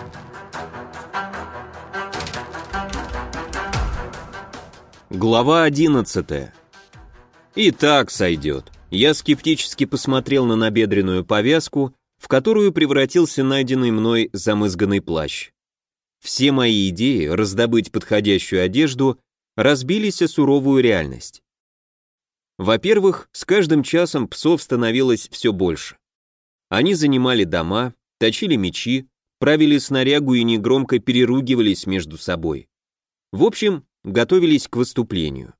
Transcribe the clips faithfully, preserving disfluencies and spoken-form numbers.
Глава одиннадцатая. И так сойдет. Я скептически посмотрел на набедренную повязку, в которую превратился найденный мной замызганный плащ. Все мои идеи раздобыть подходящую одежду разбились о суровую реальность. Во-первых, с каждым часом псов становилось все больше. Они занимали дома, точили мечи, правили снарягу и негромко переругивались между собой. В общем, готовились к выступлению.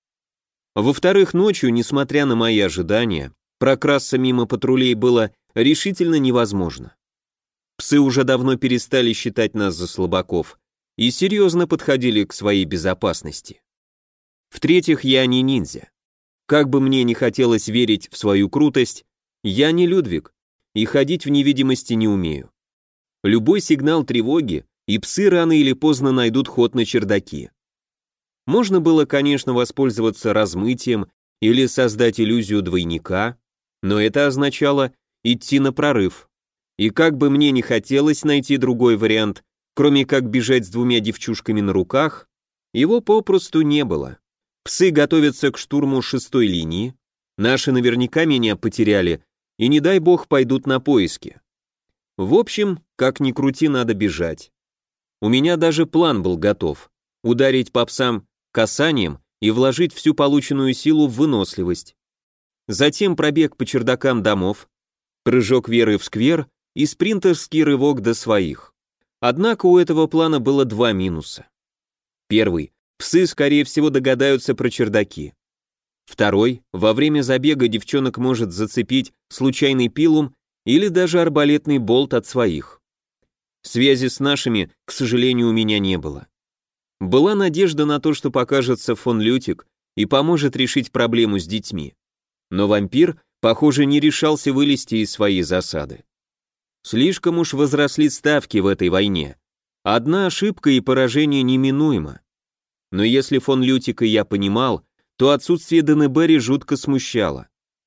Во-вторых, ночью, несмотря на мои ожидания, прокрасться мимо патрулей было решительно невозможно. Псы уже давно перестали считать нас за слабаков и серьезно подходили к своей безопасности. В-третьих, я не ниндзя. Как бы мне ни хотелось верить в свою крутость, я не Людвиг и ходить в невидимости не умею. Любой сигнал тревоги, и псы рано или поздно найдут ход на чердаки. Можно было, конечно, воспользоваться размытием или создать иллюзию двойника, но это означало идти на прорыв. И как бы мне ни хотелось найти другой вариант, кроме как бежать с двумя девчушками на руках, его попросту не было. Псы готовятся к штурму шестой линии, наши наверняка меня потеряли, и не дай бог пойдут на поиски. В общем, как ни крути, надо бежать. У меня даже план был готов — ударить по псам касанием и вложить всю полученную силу в выносливость. Затем пробег по чердакам домов, прыжок веры в сквер и спринтерский рывок до своих. Однако у этого плана было два минуса. Первый — псы, скорее всего, догадаются про чердаки. Второй — во время забега девчонок может зацепить случайный пилум или даже арбалетный болт от своих. Связи с нашими, к сожалению, у меня не было. Была надежда на то, что покажется фон Лютик и поможет решить проблему с детьми. Но вампир, похоже, не решался вылезти из своей засады. Слишком уж возросли ставки в этой войне. Одна ошибка и поражение неминуемо. Но если фон Лютика я понимал, то отсутствие Денебери жутко смущало.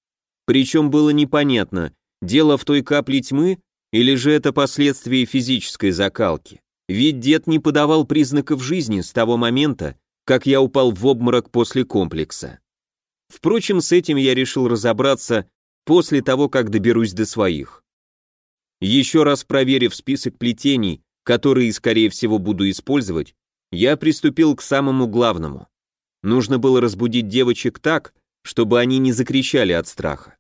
Причем было непонятно, дело в той капле тьмы или же это последствия физической закалки. Ведь дед не подавал признаков жизни с того момента, как я упал в обморок после комплекса. Впрочем, с этим я решил разобраться после того, как доберусь до своих. Еще раз проверив список плетений, которые, скорее всего, буду использовать, я приступил к самому главному. Нужно было разбудить девочек так, чтобы они не закричали от страха.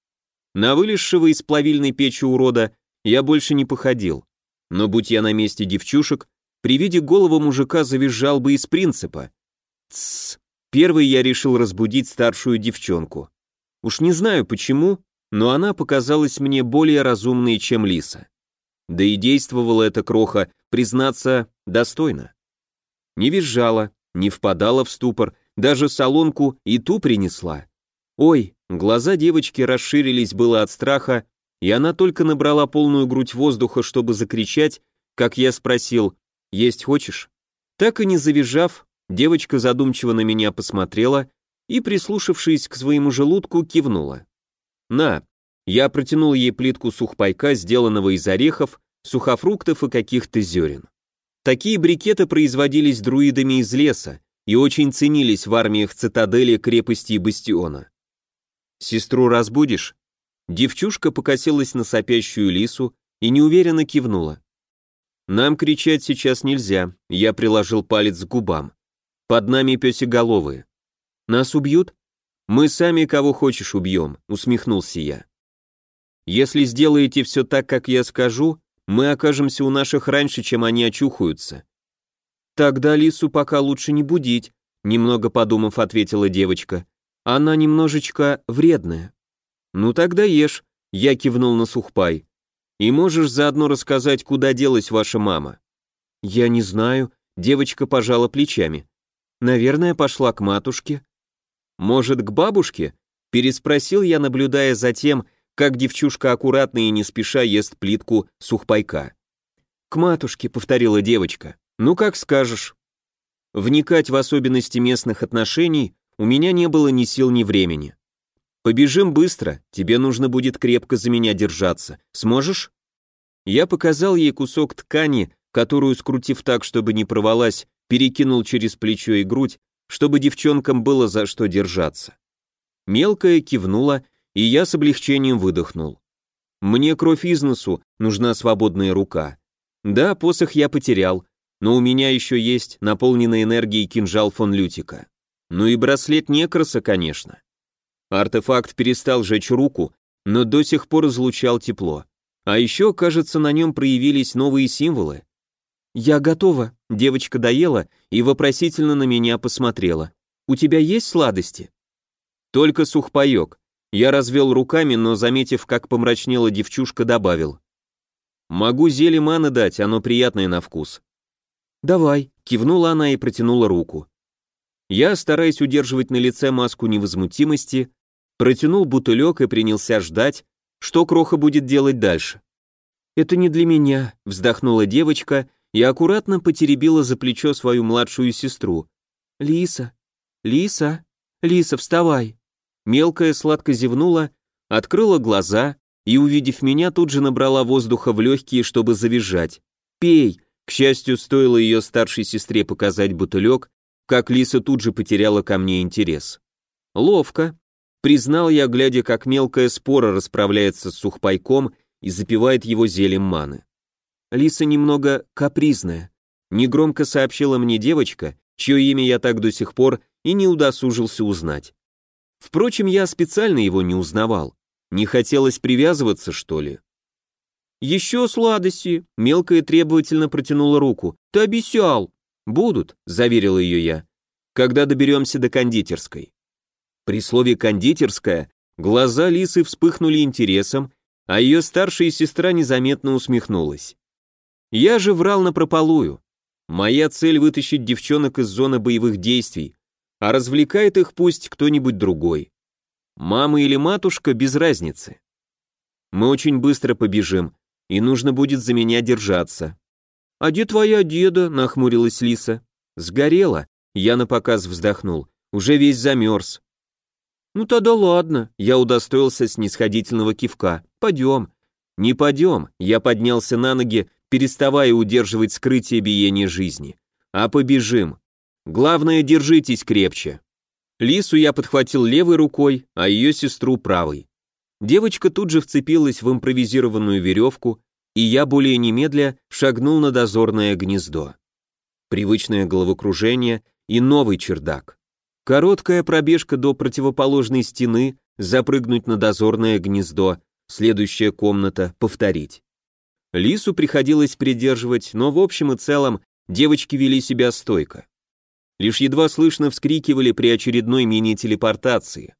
На вылезшего из плавильной печи урода я больше не походил. Но будь я на месте девчушек, при виде голого мужика завизжал бы из принципа. Тссс. Первый я решил разбудить старшую девчонку. Уж не знаю почему, но она показалась мне более разумной, чем Лиса. Да и действовала эта кроха, признаться, достойно. Не визжала, не впадала в ступор, даже солонку и ту принесла. Ой, глаза девочки расширились было от страха, и она только набрала полную грудь воздуха, чтобы закричать, как я спросил: «Есть хочешь?». Так и не завизжав, девочка задумчиво на меня посмотрела и, прислушавшись к своему желудку, кивнула. «На». Я протянул ей плитку сухпайка, сделанного из орехов, сухофруктов и каких-то зерен. Такие брикеты производились друидами из леса и очень ценились в армиях цитадели, крепости и бастиона. «Сестру разбудишь?» Девчушка покосилась на сопящую Лису и неуверенно кивнула. «Нам кричать сейчас нельзя», я приложил палец к губам. «Под нами пёсеголовые». «Нас убьют?» «Мы сами кого хочешь убьем», усмехнулся я. «Если сделаете все так, как я скажу, мы окажемся у наших раньше, чем они очухаются». «Тогда Лису пока лучше не будить», немного подумав, ответила девочка. «Она немножечко вредная». «Ну тогда ешь», — я кивнул на сухпай. «И можешь заодно рассказать, куда делась ваша мама?» «Я не знаю», — девочка пожала плечами. «Наверное, пошла к матушке». «Может, к бабушке?» — переспросил я, наблюдая за тем, как девчушка аккуратно и не спеша ест плитку сухпайка. «К матушке», — повторила девочка. «Ну, как скажешь». Вникать в особенности местных отношений у меня не было ни сил, ни времени. «Побежим быстро, тебе нужно будет крепко за меня держаться. Сможешь?» Я показал ей кусок ткани, которую, скрутив так, чтобы не порвалась, перекинул через плечо и грудь, чтобы девчонкам было за что держаться. Мелкая кивнула, и я с облегчением выдохнул. Мне кровь из носу, нужна свободная рука. Да, посох я потерял, но у меня еще есть наполненный энергией кинжал фон Лютика. Ну и браслет Некроса, конечно. Артефакт перестал жечь руку, но до сих пор излучал тепло. А еще, кажется, на нем проявились новые символы. «Я готова», — девочка доела и вопросительно на меня посмотрела. «У тебя есть сладости?» «Только сухпайок». Я развел руками, но, заметив, как помрачнела девчушка, добавил. «Могу зелье маны дать, оно приятное на вкус». «Давай», — кивнула она и протянула руку. Я, стараясь удерживать на лице маску невозмутимости, протянул бутылек и принялся ждать, что Кроха будет делать дальше. «Это не для меня», — вздохнула девочка и аккуратно потеребила за плечо свою младшую сестру. «Лиса, Лиса, Лиса, вставай!» Мелкая сладко зевнула, открыла глаза и, увидев меня, тут же набрала воздуха в легкие, чтобы завизжать. «Пей!» К счастью, стоило ее старшей сестре показать бутылек, как Лиса тут же потеряла ко мне интерес. «Ловко!» Признал я, глядя, как мелкая спора расправляется с сухпайком и запивает его зельем маны. Лиса немного капризная, негромко сообщила мне девочка, чье имя я так до сих пор и не удосужился узнать. Впрочем, я специально его не узнавал. Не хотелось привязываться, что ли? «Еще сладости!» — мелкая требовательно протянула руку. «Ты обещал!» «Будут», — заверил ее я, — «когда доберемся до кондитерской». При слове «кондитерская» глаза Лисы вспыхнули интересом, а ее старшая сестра незаметно усмехнулась. Я же врал напропалую. Моя цель — вытащить девчонок из зоны боевых действий, а развлекает их пусть кто-нибудь другой. Мама или матушка — без разницы. Мы очень быстро побежим, и нужно будет за меня держаться. «А где твоя деда?» — нахмурилась Лиса. «Сгорела», — я напоказ вздохнул, — «уже весь замерз». «Ну тогда ладно», — я удостоился снисходительного кивка. «Пойдем». «Не пойдем», — я поднялся на ноги, переставая удерживать скрытие биения жизни. «А побежим. Главное, держитесь крепче». Лису я подхватил левой рукой, а ее сестру правой. Девочка тут же вцепилась в импровизированную веревку, и я, более немедля, шагнул на дозорное гнездо. Привычное головокружение и новый чердак. Короткая пробежка до противоположной стены, запрыгнуть на дозорное гнездо, следующая комната, повторить. Лису приходилось придерживать, но в общем и целом девочки вели себя стойко. Лишь едва слышно вскрикивали при очередной мини-телепортации.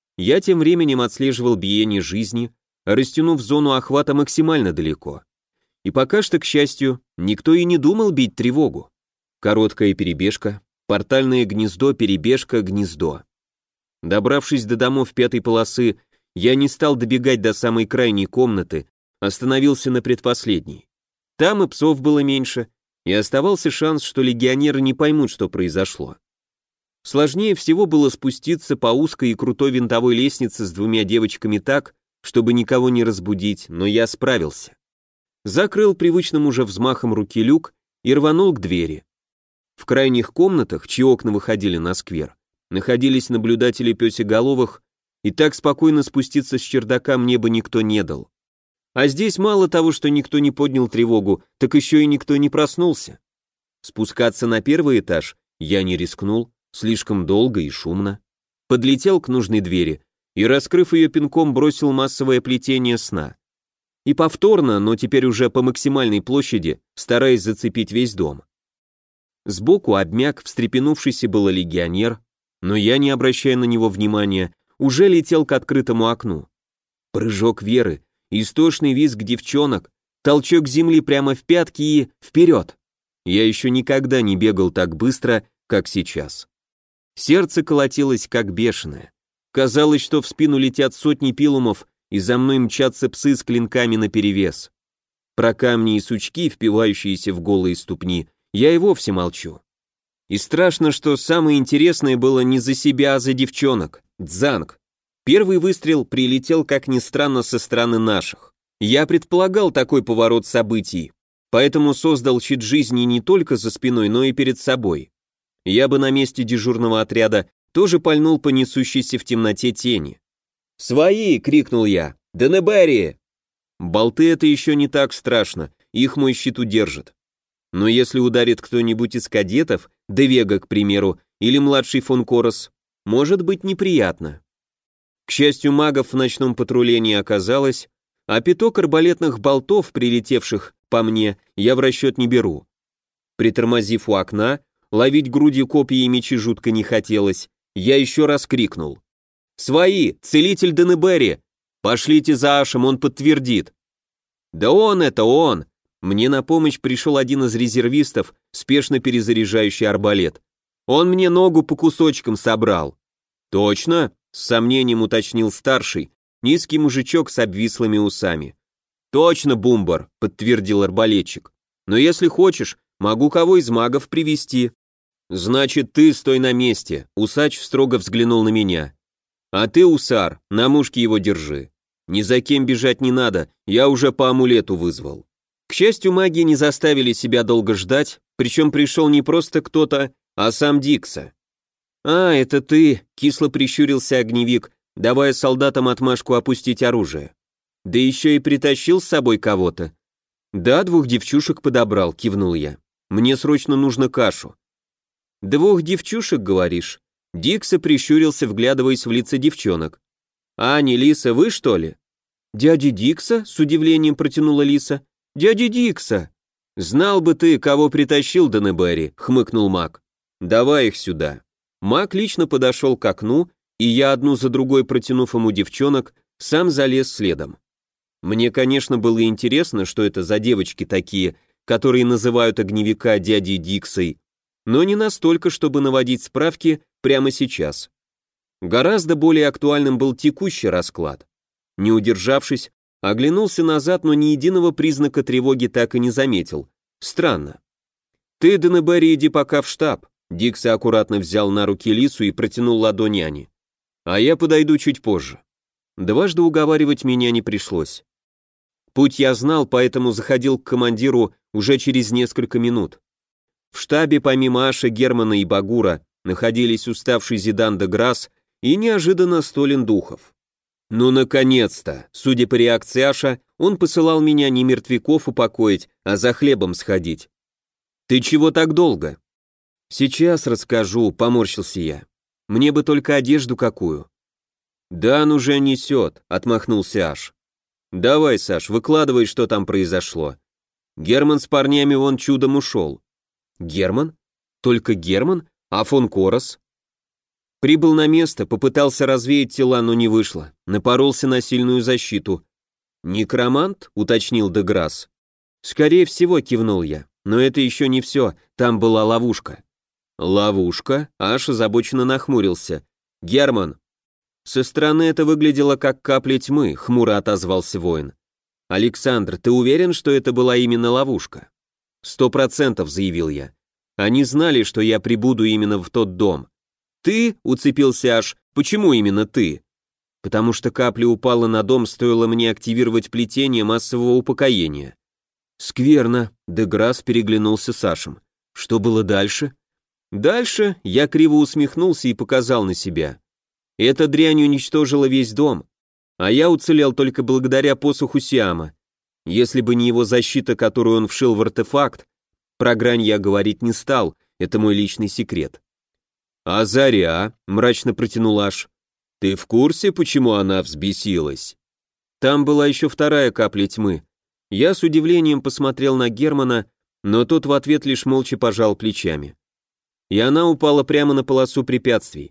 Я тем временем отслеживал биение жизни, растянув зону охвата максимально далеко. И пока что, к счастью, никто и не думал бить тревогу. Короткая перебежка, портальное гнездо, перебежка, гнездо. Добравшись до домов пятой полосы, я не стал добегать до самой крайней комнаты, остановился на предпоследней. Там и псов было меньше, и оставался шанс, что легионеры не поймут, что произошло. Сложнее всего было спуститься по узкой и крутой винтовой лестнице с двумя девочками так, чтобы никого не разбудить, но я справился. Закрыл привычным уже взмахом руки люк и рванул к двери. В крайних комнатах, чьи окна выходили на сквер, находились наблюдатели пёсеголовых, и так спокойно спуститься с чердака мне бы никто не дал. А здесь мало того, что никто не поднял тревогу, так еще и никто не проснулся. Спускаться на первый этаж я не рискнул, слишком долго и шумно. Подлетел к нужной двери и, раскрыв ее пинком, бросил массовое плетение сна. И повторно, но теперь уже по максимальной площади, стараясь зацепить весь дом. Сбоку обмяк встрепенувшийся было легионер, но я, не обращая на него внимания, уже летел к открытому окну. Прыжок Веры, истошный визг девчонок, толчок земли прямо в пятки и вперед. Я еще никогда не бегал так быстро, как сейчас. Сердце колотилось как бешеное. Казалось, что в спину летят сотни пилумов, и за мной мчатся псы с клинками наперевес. Про камни и сучки, впивающиеся в голые ступни, я и вовсе молчу. И страшно, что самое интересное было не за себя, а за девчонок. Дзанг. Первый выстрел прилетел, как ни странно, со стороны наших. Я предполагал такой поворот событий, поэтому создал щит жизни не только за спиной, но и перед собой. Я бы на месте дежурного отряда тоже пальнул по несущейся в темноте тени. «Свои!» — крикнул я. «Денебери!» Болты — это еще не так страшно, их мой щит удержит. Но если ударит кто-нибудь из кадетов, Девега, к примеру, или младший фон Корос, может быть неприятно. К счастью, магов в ночном патруле не оказалось, а пяток арбалетных болтов, прилетевших по мне, я в расчет не беру. Притормозив у окна, ловить грудью копья и мечи жутко не хотелось, я еще раз крикнул. «Свои! Целитель Денебери! Пошлите за Ашем, он подтвердит!» «Да он это, он!» Мне на помощь пришел один из резервистов, спешно перезаряжающий арбалет. «Он мне ногу по кусочкам собрал». «Точно?» — с сомнением уточнил старший, низкий мужичок с обвислыми усами. «Точно, Бумбар», — подтвердил арбалетчик. «Но если хочешь, могу кого из магов привести». «Значит, ты стой на месте», — усач строго взглянул на меня. «А ты, усар, на мушке его держи. Ни за кем бежать не надо, я уже по амулету вызвал». К счастью, маги не заставили себя долго ждать, причем пришел не просто кто-то, а сам Дикса. «А, это ты», — кисло прищурился огневик, давая солдатам отмашку опустить оружие. «Да еще и притащил с собой кого-то». «Да, двух девчушек подобрал», — кивнул я. «Мне срочно нужно кашу». «Двух девчушек, говоришь?» Дикса прищурился, вглядываясь в лица девчонок. «А, не Лиса, вы что ли?» «Дядя Дикса?» — с удивлением протянула Лиса. «Дядя Дикса!» «Знал бы ты, кого притащил Денебери», — хмыкнул маг. «Давай их сюда». Маг лично подошел к окну, и я, одну за другой протянув ему девчонок, сам залез следом. Мне, конечно, было интересно, что это за девочки такие, которые называют огневика дядей Диксой, но не настолько, чтобы наводить справки прямо сейчас. Гораздо более актуальным был текущий расклад. Не удержавшись, оглянулся назад, но ни единого признака тревоги так и не заметил. Странно. «Ты, Денебери, иди пока в штаб», — Дикса аккуратно взял на руки Лису и протянул ладонь Ани. «А я подойду чуть позже». Дважды уговаривать меня не пришлось. Путь я знал, поэтому заходил к командиру уже через несколько минут. В штабе помимо Аши, Германа и Багура находились уставший Зидан де Грасс и неожиданно Столин Духов. Ну, наконец-то! Судя по реакции Аша, он посылал меня не мертвяков упокоить, а за хлебом сходить. «Ты чего так долго?» «Сейчас расскажу», — поморщился я. «Мне бы только одежду какую». «Да, ну уже несет», — отмахнулся Аш. «Давай, Саш, выкладывай, что там произошло. Герман с парнями вон чудом ушел». «Герман? Только Герман? А фон Корос?» Прибыл на место, попытался развеять тела, но не вышло. Напоролся на сильную защиту. «Некромант?» — уточнил де Грасс. «Скорее всего», — кивнул я. «Но это еще не все, там была ловушка». «Ловушка?» — Аш озабоченно нахмурился. «Герман». «Со стороны это выглядело как капля тьмы», — хмуро отозвался воин. «Александр, ты уверен, что это была именно ловушка?» «Сто процентов», — заявил я. «Они знали, что я прибуду именно в тот дом». «Ты?» — уцепился Аш. «Почему именно ты?» «Потому что капля упала на дом, стоило мне активировать плетение массового упокоения». «Скверно», — де Грасс переглянулся с Ашем. «Что было дальше?» «Дальше?» — я криво усмехнулся и показал на себя. «Эта дрянь уничтожила весь дом, а я уцелел только благодаря посоху Сиама. Если бы не его защита, которую он вшил в артефакт, про грань я говорить не стал, это мой личный секрет». «А Заря?» — мрачно протянул Аш. «Ты в курсе, почему она взбесилась?» Там была еще вторая капля тьмы. Я с удивлением посмотрел на Германа, но тот в ответ лишь молча пожал плечами. И она упала прямо на полосу препятствий.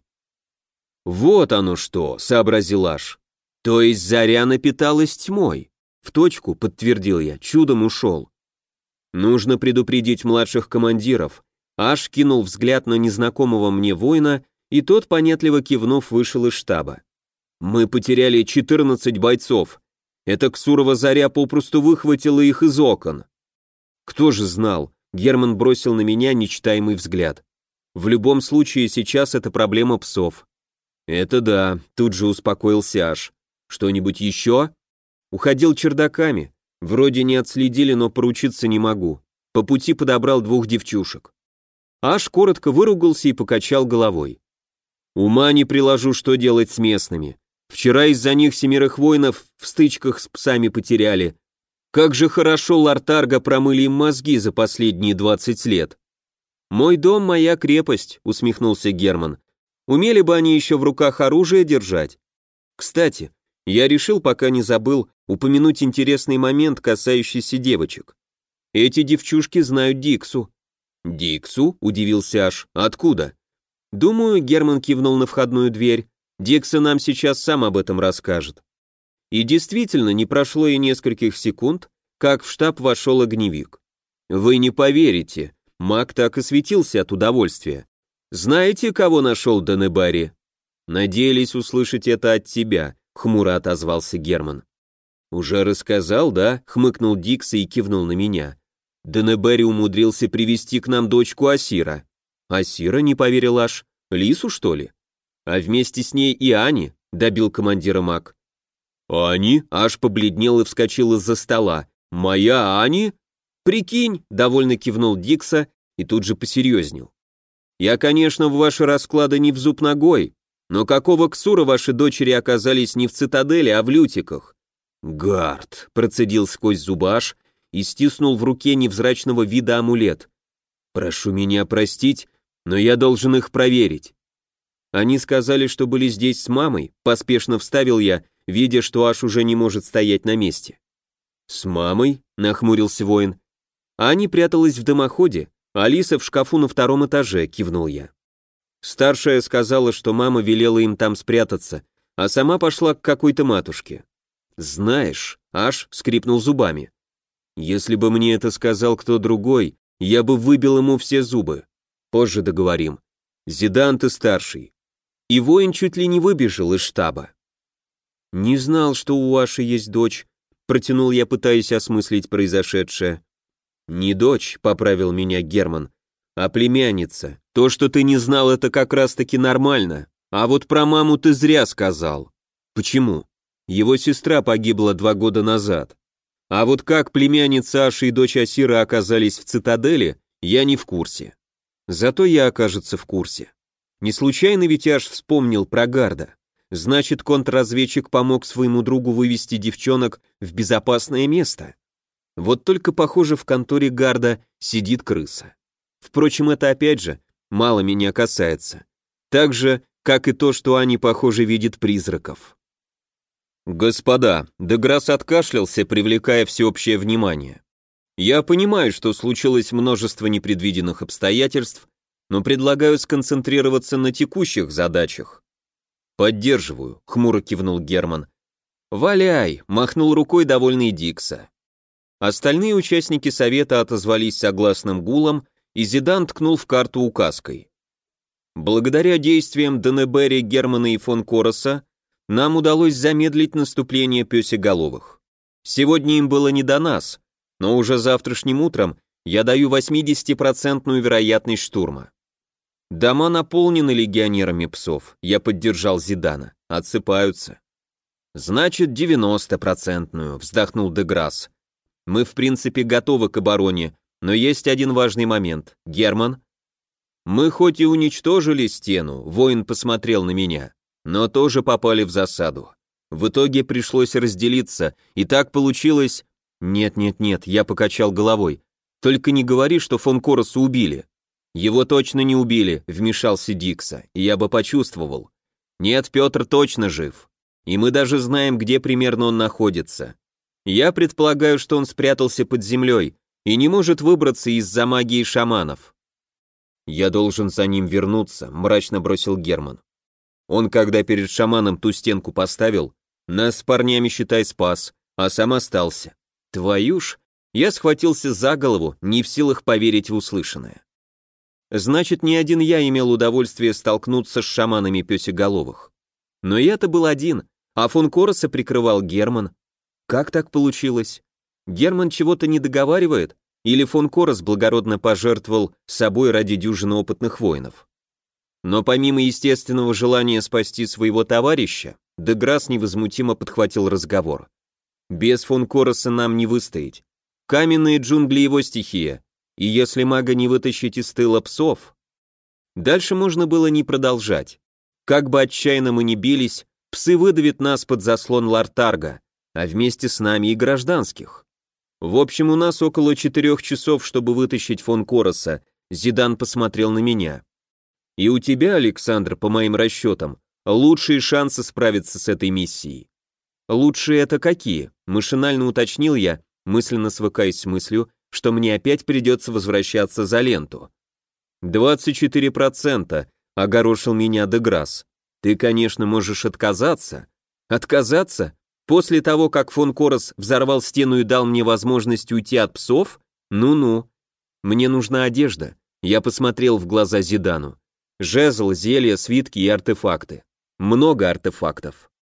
«Вот оно что!» — сообразил Аш. «То есть Заря напиталась тьмой?» «В точку», — подтвердил я, чудом ушел. «Нужно предупредить младших командиров». Аш кинул взгляд на незнакомого мне воина, и тот, понятливо кивнув, вышел из штаба. «Мы потеряли четырнадцать бойцов. Эта Ксурова Заря попросту выхватила их из окон». «Кто же знал?» — Герман бросил на меня нечитаемый взгляд. «В любом случае, сейчас это проблема псов». «Это да», — тут же успокоился Аш. «Что-нибудь еще?» Уходил чердаками. Вроде не отследили, но поручиться не могу. По пути подобрал двух девчушек. Аш коротко выругался и покачал головой. Ума не приложу, что делать с местными. Вчера из-за них семерых воинов в стычках с псами потеряли. Как же хорошо Лартарга промыли им мозги за последние двадцать лет. «Мой дом, моя крепость», — усмехнулся Герман. «Умели бы они еще в руках оружие держать. Кстати, я решил, пока не забыл, упомянуть интересный момент, касающийся девочек. Эти девчушки знают Диксу». «Диксу?» — удивился Аш. «Откуда?» «Думаю», — Герман кивнул на входную дверь, «Дикса нам сейчас сам об этом расскажет». И действительно, не прошло и нескольких секунд, как в штаб вошел огневик. Вы не поверите, маг так и светился от удовольствия. «Знаете, кого нашел Денебари?» «Надеялись услышать это от тебя», — хмуро отозвался Герман. «Уже рассказал, да?» — хмыкнул Дикса и кивнул на меня. «Денебари умудрился привести к нам дочку Асира». «Асира?» — не поверил Аш. «Лису, что ли?» «А вместе с ней и Ани», — добил командира маг. «Ани?» — Аш побледнел и вскочил из-за стола. «Моя Ани?» «Прикинь», — довольно кивнул Дикса и тут же посерьезнел. «Я, конечно, в ваши расклады не в зуб ногой, но какого ксура ваши дочери оказались не в цитадели, а в лютиках?» «Гард», — процедил сквозь зубы Аш и стиснул в руке невзрачного вида амулет. «Прошу меня простить, но я должен их проверить». «Они сказали, что были здесь с мамой», — поспешно вставил я, видя, что Аш уже не может стоять на месте. «С мамой?» — нахмурился воин. «Ани пряталась в дымоходе, а Алиса в шкафу на втором этаже», — кивнул я. Старшая сказала, что мама велела им там спрятаться, а сама пошла к какой-то матушке. «Знаешь», — Аш скрипнул зубами, «если бы мне это сказал кто другой, я бы выбил ему все зубы. Позже договорим. Зидан, ты старший». И воин чуть ли не выбежал из штаба. «Не знал, что у Аши есть дочь», — протянул я, пытаясь осмыслить произошедшее. «Не дочь», — поправил меня Герман, — «а племянница. То, что ты не знал, это как раз-таки нормально. А вот про маму ты зря сказал». «Почему?» «Его сестра погибла два года назад. А вот как племянница Аши и дочь Асира оказались в цитадели, я не в курсе. Зато я, окажется, в курсе. Не случайно ведь Аш вспомнил про Гарда. Значит, контрразведчик помог своему другу вывести девчонок в безопасное место. Вот только, похоже, в конторе Гарда сидит крыса. Впрочем, это опять же мало меня касается. Так же, как и то, что Ани, похоже, видит призраков. «Господа», — Деграсс откашлялся, привлекая всеобщее внимание. «Я понимаю, что случилось множество непредвиденных обстоятельств, но предлагаю сконцентрироваться на текущих задачах». «Поддерживаю», — хмуро кивнул Герман. «Валяй», — махнул рукой довольный Дикса. Остальные участники совета отозвались согласным гулом, и Зидан ткнул в карту указкой. Благодаря действиям Денебери, Германа и фон Короса нам удалось замедлить наступление пёсеголовых. Сегодня им было не до нас, но уже завтрашним утром я даю восьмидесятипроцентную вероятность штурма. Дома наполнены легионерами псов, я поддержал Зидана, отсыпаются. Значит, девяностопроцентную, вздохнул Деграсс. Мы в принципе готовы к обороне, но есть один важный момент. Герман? Мы хоть и уничтожили стену, воин посмотрел на меня, но тоже попали в засаду. В итоге пришлось разделиться, и так получилось... Нет-нет-нет, я покачал головой. Только не говори, что фон Короса убили. Его точно не убили, вмешался Дикса, и я бы почувствовал. Нет, Петр точно жив. И мы даже знаем, где примерно он находится. Я предполагаю, что он спрятался под землей и не может выбраться из-за магии шаманов. Я должен за ним вернуться, мрачно бросил Герман. Он, когда перед шаманом ту стенку поставил, нас с парнями, считай, спас, а сам остался. Твою ж, я схватился за голову, не в силах поверить в услышанное. Значит, не один я имел удовольствие столкнуться с шаманами пёсеголовых. Но я-то был один, а фон Короса прикрывал Герман. Как так получилось? Герман чего-то не договаривает, или фон Корос благородно пожертвовал собой ради дюжины опытных воинов? Но помимо естественного желания спасти своего товарища, Деграсс невозмутимо подхватил разговор. Без фон Короса нам не выстоять. Каменные джунгли его стихия, и если мага не вытащить из тыла псов... Дальше можно было не продолжать. Как бы отчаянно мы ни бились, псы выдавят нас под заслон Лартарга, а вместе с нами и гражданских. В общем, у нас около четырех часов, чтобы вытащить фон Короса. Зидан посмотрел на меня. И у тебя, Александр, по моим расчетам, лучшие шансы справиться с этой миссией. Лучшие это какие? Машинально уточнил я, мысленно свыкаясь с мыслью, что мне опять придется возвращаться за ленту. «двадцать четыре процента», — огорошил меня Деграсс. «Ты, конечно, можешь отказаться». «Отказаться? После того, как фон Корос взорвал стену и дал мне возможность уйти от псов? Ну-ну. Мне нужна одежда». Я посмотрел в глаза Зидану. Жезл, зелья, свитки и артефакты. Много артефактов.